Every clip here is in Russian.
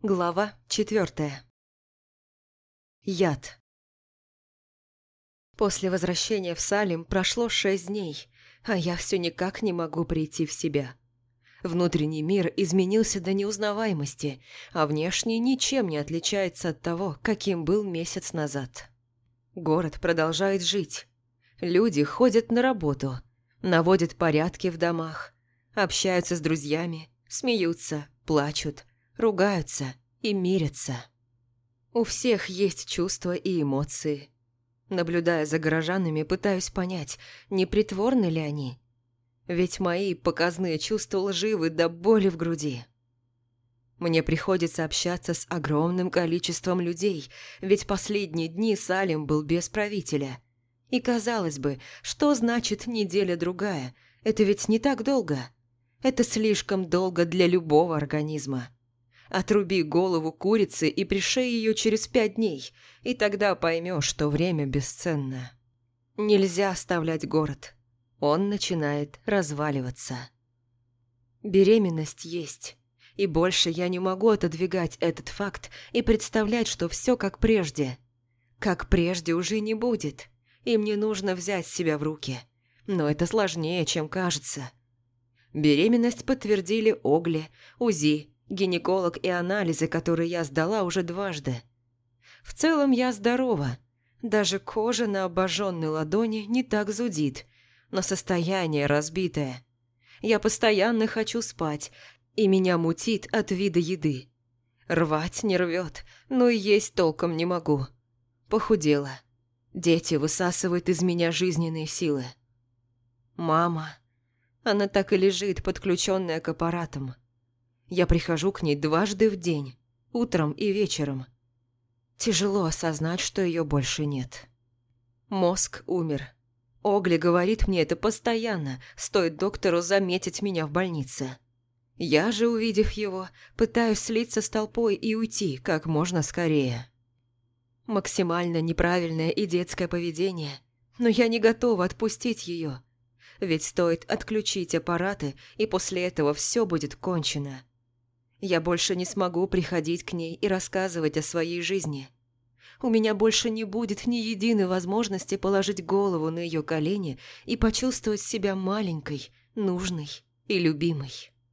Глава 4. Яд. После возвращения в Салем прошло 6 дней, а я все никак не могу прийти в себя. Внутренний мир изменился до неузнаваемости, а внешний ничем не отличается от того, каким был месяц назад. Город продолжает жить. Люди ходят на работу, наводят порядки в домах, общаются с друзьями, смеются, плачут, ругаются и мирятся. У всех есть чувства и эмоции. Наблюдая за горожанами, пытаюсь понять, не притворны ли они. Ведь мои показные чувства лживы до боли в груди. Мне приходится общаться с огромным количеством людей, ведь последние дни Салем был без правителя. И казалось бы, что значит неделя-другая? Это ведь не так долго. Это слишком долго для любого организма. Отруби голову курицы и пришей ее через 5 дней, и тогда поймешь, что время бесценно. Нельзя оставлять город. Он начинает разваливаться. Беременность есть, и больше я не могу отодвигать этот факт и представлять, что все как прежде. Как прежде уже не будет, и мне нужно взять себя в руки. Но это сложнее, чем кажется. Беременность подтвердили Огли, УЗИ, гинеколог и анализы, которые я сдала уже 2 раза. В целом я здорова. Даже кожа на обожженной ладони не так зудит, но состояние разбитое. Я постоянно хочу спать, и меня мутит от вида еды. Рвать не рвет, но и есть толком не могу. Похудела. Дети высасывают из меня жизненные силы. Мама. Она так и лежит, подключенная к аппаратам. Я прихожу к ней 2 раза в день, утром и вечером. Тяжело осознать, что ее больше нет. Мозг умер. Огли говорит мне это постоянно, стоит доктору заметить меня в больнице. Я же, увидев его, пытаюсь слиться с толпой и уйти как можно скорее. Максимально неправильное и детское поведение, но я не готова отпустить ее. Ведь стоит отключить аппараты, и после этого все будет кончено. Я больше не смогу приходить к ней и рассказывать о своей жизни. У меня больше не будет ни единой возможности положить голову на ее колени и почувствовать себя маленькой, нужной и любимой.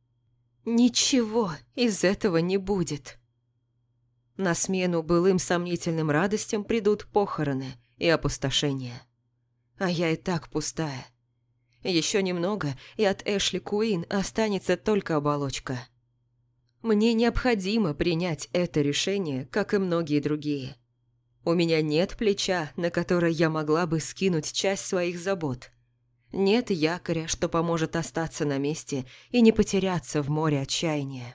Ничего из этого не будет. На смену былым сомнительным радостям придут похороны и опустошение. А я и так пустая. Еще немного, и от Эшли Куин останется только оболочка. Мне необходимо принять это решение, как и многие другие. У меня нет плеча, на которое я могла бы скинуть часть своих забот. Нет якоря, что поможет остаться на месте и не потеряться в море отчаяния.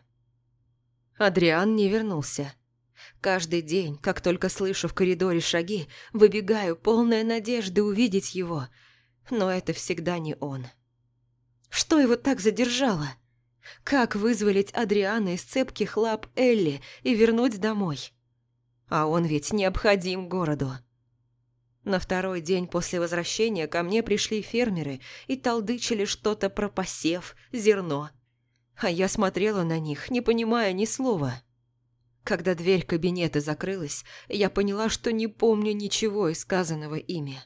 Адриан не вернулся. Каждый день, как только слышу в коридоре шаги, выбегаю, полная надежды увидеть его, но это всегда не он. Что его так задержало? Как вызволить Адриана из цепких лап Элли и вернуть домой? А он ведь необходим городу. На 2-й день после возвращения ко мне пришли фермеры и толдычили что-то про посев, зерно. А я смотрела на них, не понимая ни слова. Когда дверь кабинета закрылась, я поняла, что не помню ничего из сказанного ими.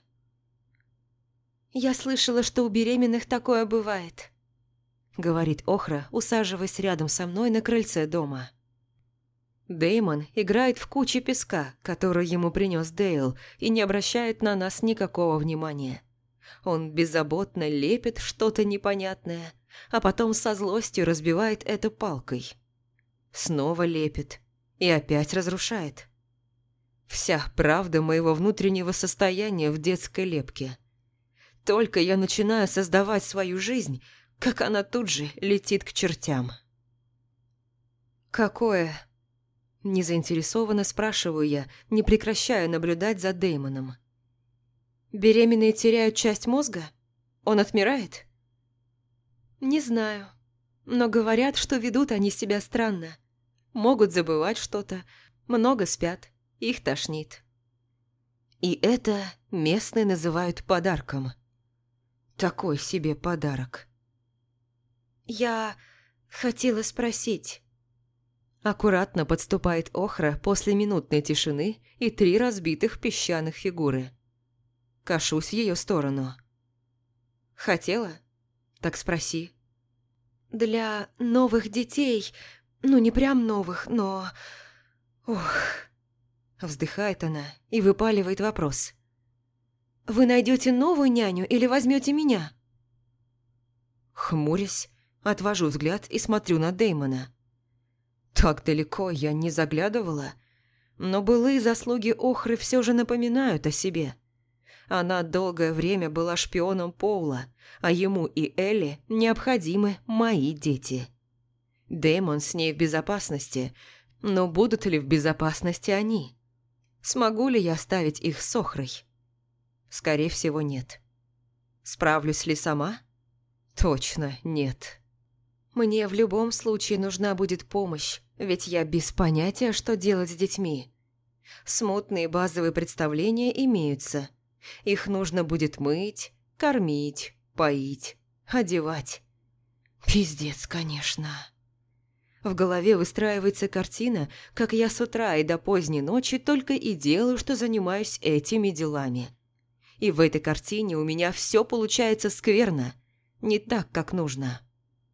«Я слышала, что у беременных такое бывает», — говорит Охра, усаживаясь рядом со мной на крыльце дома. Дэймон играет в куче песка, которую ему принес Дейл, и не обращает на нас никакого внимания. Он беззаботно лепит что-то непонятное, а потом со злостью разбивает это палкой. Снова лепит и опять разрушает. Вся правда моего внутреннего состояния в детской лепке. Только я начинаю создавать свою жизнь, как она тут же летит к чертям. «Какое?» – незаинтересованно спрашиваю я, не прекращая наблюдать за Дэймоном. «Беременные теряют часть мозга? Он отмирает?» «Не знаю, но говорят, что ведут они себя странно. Могут забывать что-то, много спят, их тошнит». И это местные называют подарком. Такой себе подарок. «Я хотела спросить...» Аккуратно подступает Охра после минутной тишины и 3 разбитых песчаных фигуры. Кашусь в ее сторону. «Хотела? Так спроси». «Для новых детей, ну не прям новых, но... Ох...» Вздыхает она и выпаливает вопрос. «Вы найдете новую няню или возьмете меня?» Хмурясь, отвожу взгляд и смотрю на Дэймона. Так далеко я не заглядывала, но былые заслуги Охры все же напоминают о себе. Она долгое время была шпионом Поула, а ему и Элли необходимы мои дети. Дэймон с ней в безопасности, но будут ли в безопасности они? Смогу ли я оставить их с Охрой? Скорее всего, нет. Справлюсь ли сама? Точно нет. Мне в любом случае нужна будет помощь, ведь я без понятия, что делать с детьми. Смутные базовые представления имеются. Их нужно будет мыть, кормить, поить, одевать. Пиздец, конечно. В голове выстраивается картина, как я с утра и до поздней ночи только и делаю, что занимаюсь этими делами. И в этой картине у меня все получается скверно, не так, как нужно.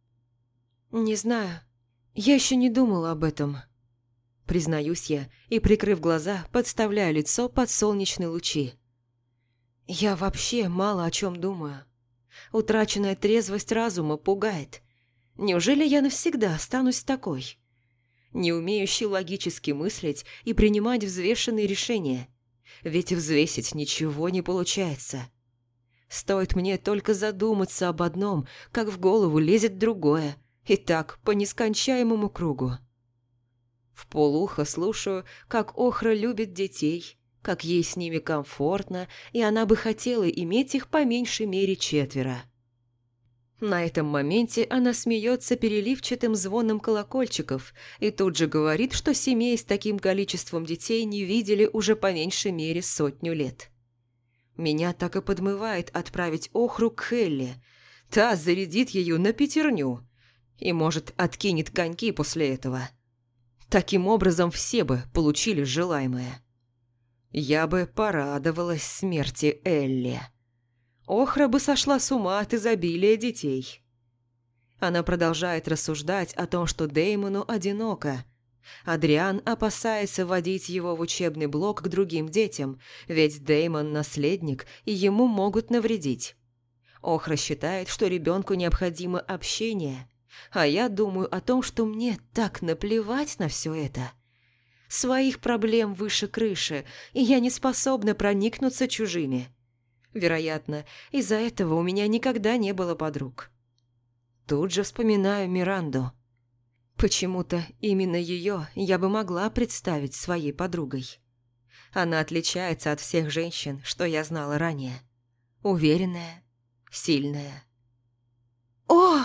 «Не знаю, я еще не думала об этом», – признаюсь я и, прикрыв глаза, подставляю лицо под солнечные лучи. Я вообще мало о чем думаю. Утраченная трезвость разума пугает. Неужели я навсегда останусь такой? Не умеющей логически мыслить и принимать взвешенные решения. Ведь взвесить ничего не получается. Стоит мне только задуматься об одном, как в голову лезет другое, и так по нескончаемому кругу. Вполуха слушаю, как Охра любит детей, как ей с ними комфортно, и она бы хотела иметь их по меньшей мере 4. На этом моменте она смеется переливчатым звоном колокольчиков и тут же говорит, что семей с таким количеством детей не видели уже по меньшей мере 100 лет. Меня так и подмывает отправить Охру к Хелли. Та зарядит ее на 5 и, может, откинет коньки после этого. Таким образом, все бы получили желаемое. Я бы порадовалась смерти Элли. Охра бы сошла с ума от изобилия детей. Она продолжает рассуждать о том, что Дэймону одиноко. Адриан опасается водить его в учебный блок к другим детям, ведь Дэймон – наследник, и ему могут навредить. Охра считает, что ребенку необходимо общение, а я думаю о том, что мне так наплевать на все это. Своих проблем выше крыши, и я не способна проникнуться чужими. Вероятно, из-за этого у меня никогда не было подруг. Тут же вспоминаю Миранду. Почему-то именно ее я бы могла представить своей подругой. Она отличается от всех женщин, что я знала ранее. Уверенная, сильная. «О!»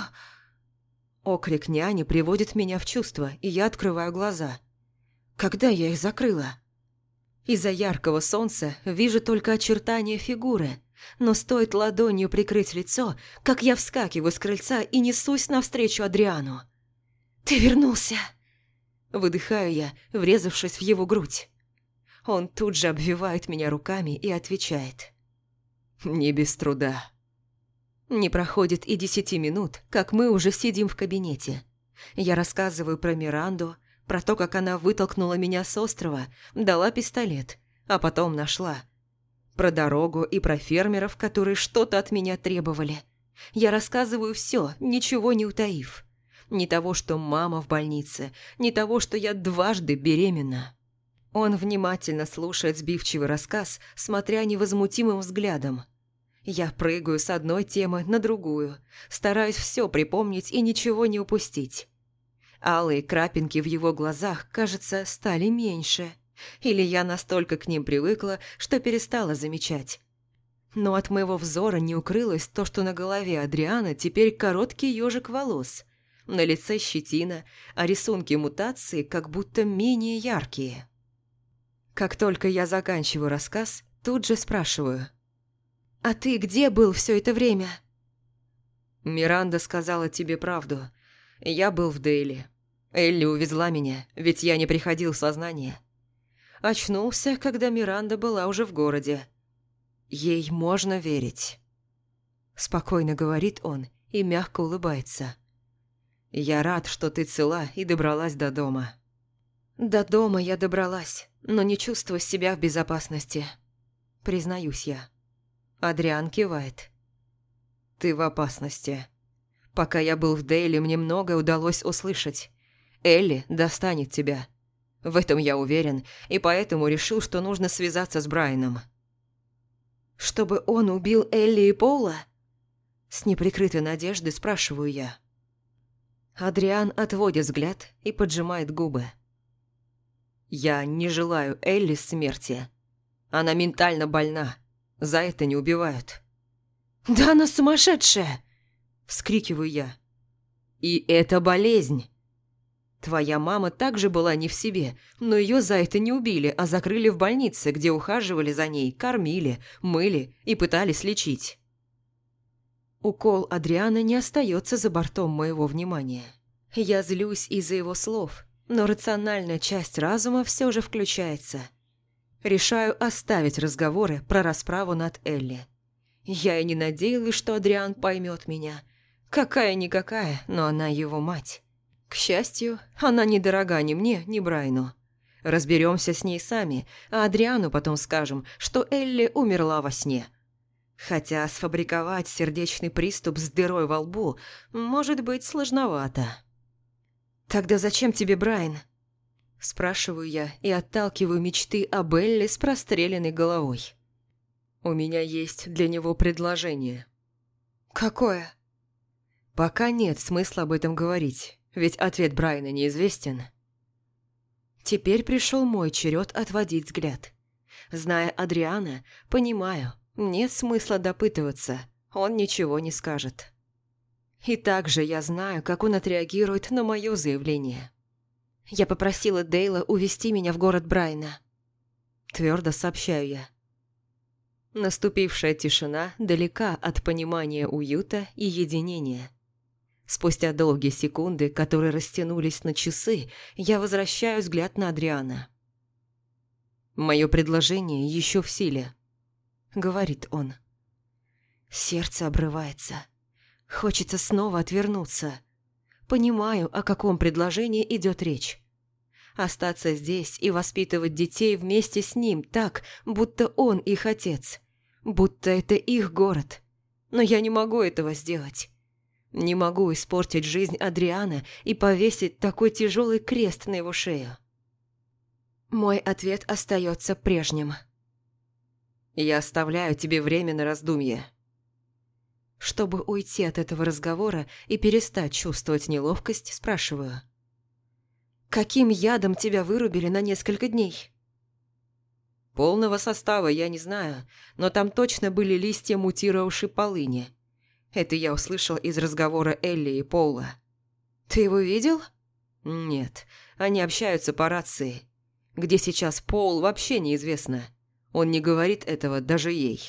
Окрик няни приводит меня в чувство, и я открываю глаза. Когда я их закрыла? Из-за яркого солнца вижу только очертания фигуры, но стоит ладонью прикрыть лицо, как я вскакиваю с крыльца и несусь навстречу Адриану. «Ты вернулся!» Выдыхаю я, врезавшись в его грудь. Он тут же обвивает меня руками и отвечает. «Не без труда». Не проходит и 10 минут, как мы уже сидим в кабинете. Я рассказываю про Миранду, про то, как она вытолкнула меня с острова, дала пистолет, а потом нашла. Про дорогу и про фермеров, которые что-то от меня требовали. Я рассказываю все, ничего не утаив. Ни того, что мама в больнице, ни того, что я дважды беременна. Он внимательно слушает сбивчивый рассказ, смотря невозмутимым взглядом. Я прыгаю с одной темы на другую, стараюсь все припомнить и ничего не упустить. Алые крапинки в его глазах, кажется, стали меньше. Или я настолько к ним привыкла, что перестала замечать. Но от моего взора не укрылось то, что на голове Адриана теперь короткий ежик волос, на лице щетина, а рисунки мутации как будто менее яркие. Как только я заканчиваю рассказ, тут же спрашиваю. «А ты где был все это время?» «Миранда сказала тебе правду. Я был в Дейли. Элли увезла меня, ведь я не приходил в сознание. Очнулся, когда Миранда была уже в городе. Ей можно верить. Спокойно говорит он и мягко улыбается. Я рад, что ты цела и добралась до дома. До дома я добралась, но не чувствую себя в безопасности. Признаюсь я. Адриан кивает. Ты в опасности. Пока я был в Дейле, мне многое удалось услышать. Элли достанет тебя. В этом я уверен, и поэтому решил, что нужно связаться с Брайаном. Чтобы он убил Элли и Пола? С неприкрытой надеждой спрашиваю я. Адриан отводит взгляд и поджимает губы. Я не желаю Элли смерти. Она ментально больна. За это не убивают. «Да она сумасшедшая!» – вскрикиваю я. «И это болезнь. Твоя мама также была не в себе, но ее за это не убили, а закрыли в больнице, где ухаживали за ней, кормили, мыли и пытались лечить». Укол Адриана не остается за бортом моего внимания. Я злюсь из-за его слов, но рациональная часть разума все же включается. Решаю оставить разговоры про расправу над Элли. Я и не надеялась, что Адриан поймет меня. Какая-никакая, но она его мать. К счастью, она не дорога ни мне, ни Брайну. Разберемся с ней сами, а Адриану потом скажем, что Элли умерла во сне. Хотя сфабриковать сердечный приступ с дырой во лбу может быть сложновато. «Тогда зачем тебе Брайан?» Спрашиваю я и отталкиваю мечты об Элли с простреленной головой. У меня есть для него предложение. «Какое?» Пока нет смысла об этом говорить, ведь ответ Брайана неизвестен. Теперь пришел мой черед отводить взгляд. Зная Адриана, понимаю, нет смысла допытываться, он ничего не скажет. И также я знаю, как он отреагирует на мое заявление. Я попросила Дейла увезти меня в город Брайана. Твердо сообщаю я. Наступившая тишина далека от понимания уюта и единения. Спустя долгие секунды, которые растянулись на часы, я возвращаю взгляд на Адриана. «Мое предложение еще в силе», — говорит он. Сердце обрывается. Хочется снова отвернуться. Понимаю, о каком предложении идет речь. Остаться здесь и воспитывать детей вместе с ним так, будто он их отец. Будто это их город. Но я не могу этого сделать. Не могу испортить жизнь Адриана и повесить такой тяжелый крест на его шею. Мой ответ остается прежним. Я оставляю тебе время на раздумье. Чтобы уйти от этого разговора и перестать чувствовать неловкость, спрашиваю. «Каким ядом тебя вырубили на несколько дней?» Полного состава я не знаю, но там точно были листья мутировавшей полыни. Это я услышал из разговора Элли и Пола. «Ты его видел?» «Нет, они общаются по рации. Где сейчас Пол, вообще неизвестно. Он не говорит этого даже ей».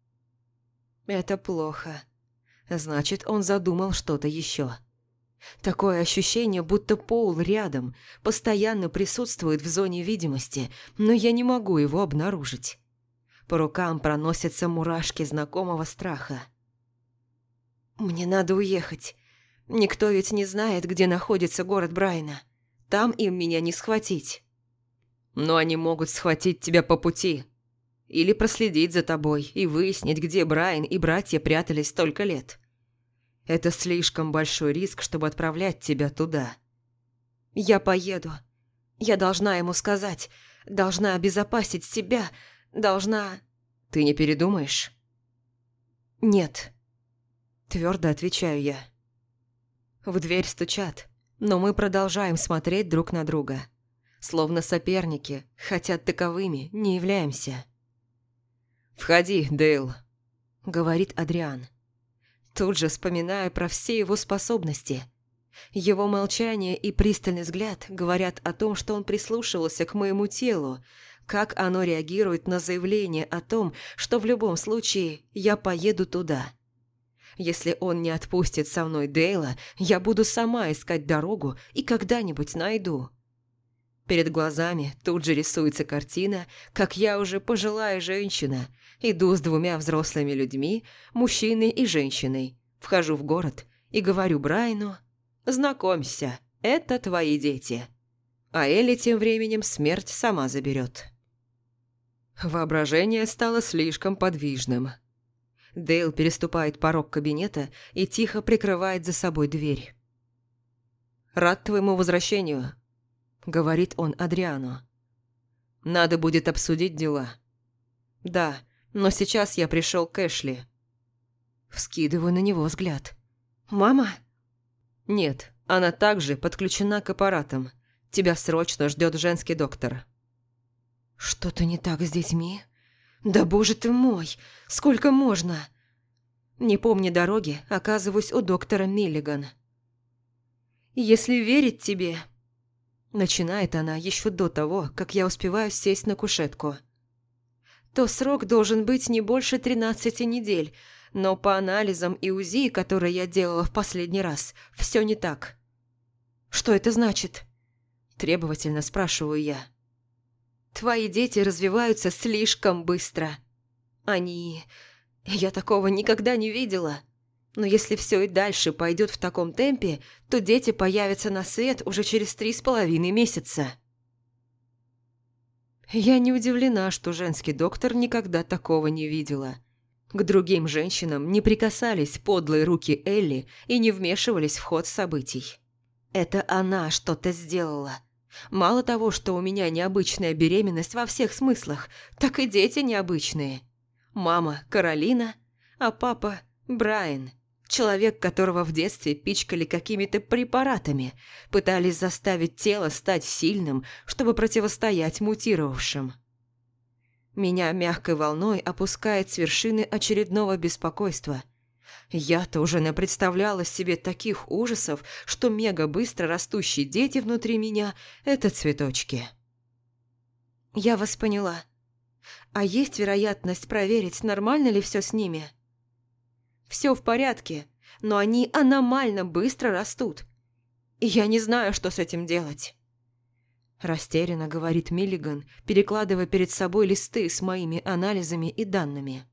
«Это плохо. Значит, он задумал что-то еще. Такое ощущение, будто Пол рядом, постоянно присутствует в зоне видимости, но я не могу его обнаружить. По рукам проносятся мурашки знакомого страха. Мне надо уехать. Никто ведь не знает, где находится город Брайана. Там им меня не схватить. Но они могут схватить тебя по пути. Или проследить за тобой и выяснить, где Брайан и братья прятались столько лет. Это слишком большой риск, чтобы отправлять тебя туда. Я поеду. Я должна ему сказать. Должна обезопасить себя. Должна... Ты не передумаешь? Нет. Твердо отвечаю я. В дверь стучат, но мы продолжаем смотреть друг на друга. Словно соперники, хотя таковыми не являемся. «Входи, Дейл», — говорит Адриан. Тут же вспоминаю про все его способности. Его молчание и пристальный взгляд говорят о том, что он прислушивался к моему телу, как оно реагирует на заявление о том, что в любом случае я поеду туда. Если он не отпустит со мной Дейла, я буду сама искать дорогу и когда-нибудь найду. Перед глазами тут же рисуется картина, как я уже пожилая женщина, иду с двумя взрослыми людьми, мужчиной и женщиной, вхожу в город и говорю Брайану: «Знакомься, это твои дети». А Элли тем временем смерть сама заберет. Воображение стало слишком подвижным. Дейл переступает порог кабинета и тихо прикрывает за собой дверь. «Рад твоему возвращению», — говорит он Адриану. «Надо будет обсудить дела». «Да, но сейчас я пришел к Эшли». Вскидываю на него взгляд. «Мама?» «Нет, она также подключена к аппаратам. Тебя срочно ждет женский доктор». «Что-то не так с детьми? Да боже ты мой, сколько можно?» Не помня дороги, оказываюсь у доктора Миллиган. «Если верить тебе...» Начинает она еще до того, как я успеваю сесть на кушетку. «То срок должен быть не больше 13 недель, но по анализам и УЗИ, которые я делала в последний раз, все не так». «Что это значит?» Требовательно спрашиваю я. «Твои дети развиваются слишком быстро. Они... Я такого никогда не видела. Но если все и дальше пойдет в таком темпе, то дети появятся на свет уже через 3,5 месяца». Я не удивлена, что женский доктор никогда такого не видела. К другим женщинам не прикасались подлые руки Элли и не вмешивались в ход событий. Это она что-то сделала. Мало того, что у меня необычная беременность во всех смыслах, так и дети необычные. Мама – Каролина, а папа – Брайан. Человек, которого в детстве пичкали какими-то препаратами, пытались заставить тело стать сильным, чтобы противостоять мутировавшим. Меня мягкой волной опускает с вершины очередного беспокойства. Я-то уже напредставляла себе таких ужасов, что мега-быстро растущие дети внутри меня – это цветочки. Я вас поняла. А есть вероятность проверить, нормально ли все с ними? Все в порядке, но они аномально быстро растут. И я не знаю, что с этим делать. Растерянно говорит Миллиган, перекладывая перед собой листы с моими анализами и данными.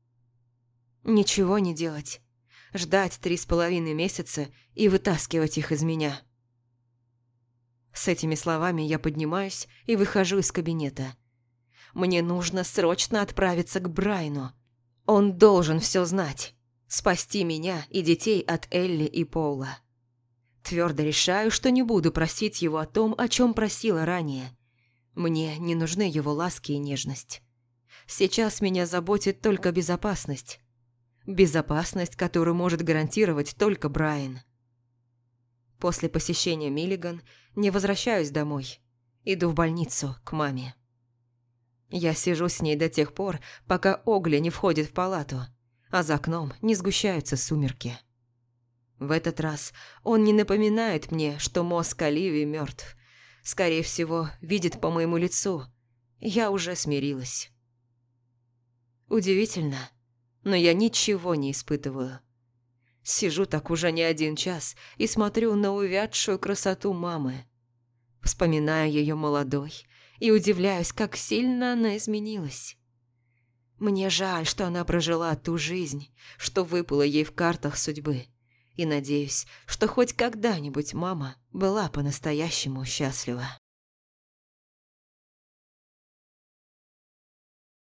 Ничего не делать. Ждать 3,5 месяца и вытаскивать их из меня. С этими словами я поднимаюсь и выхожу из кабинета. Мне нужно срочно отправиться к Брайану. Он должен все знать. Спасти меня и детей от Элли и Пола. Твердо решаю, что не буду просить его о том, о чем просила ранее. Мне не нужны его ласки и нежность. Сейчас меня заботит только безопасность. Безопасность, которую может гарантировать только Брайан. После посещения Миллиган не возвращаюсь домой. Иду в больницу к маме. Я сижу с ней до тех пор, пока Огли не входит в палату, а за окном не сгущаются сумерки. В этот раз он не напоминает мне, что мозг Оливии мертв. Скорее всего, видит по моему лицу. Я уже смирилась. Удивительно, но я ничего не испытываю. Сижу так уже не 1 час и смотрю на увядшую красоту мамы. Вспоминаю ее молодой и удивляюсь, как сильно она изменилась. Мне жаль, что она прожила ту жизнь, что выпала ей в картах судьбы, и надеюсь, что хоть когда-нибудь мама была по-настоящему счастлива.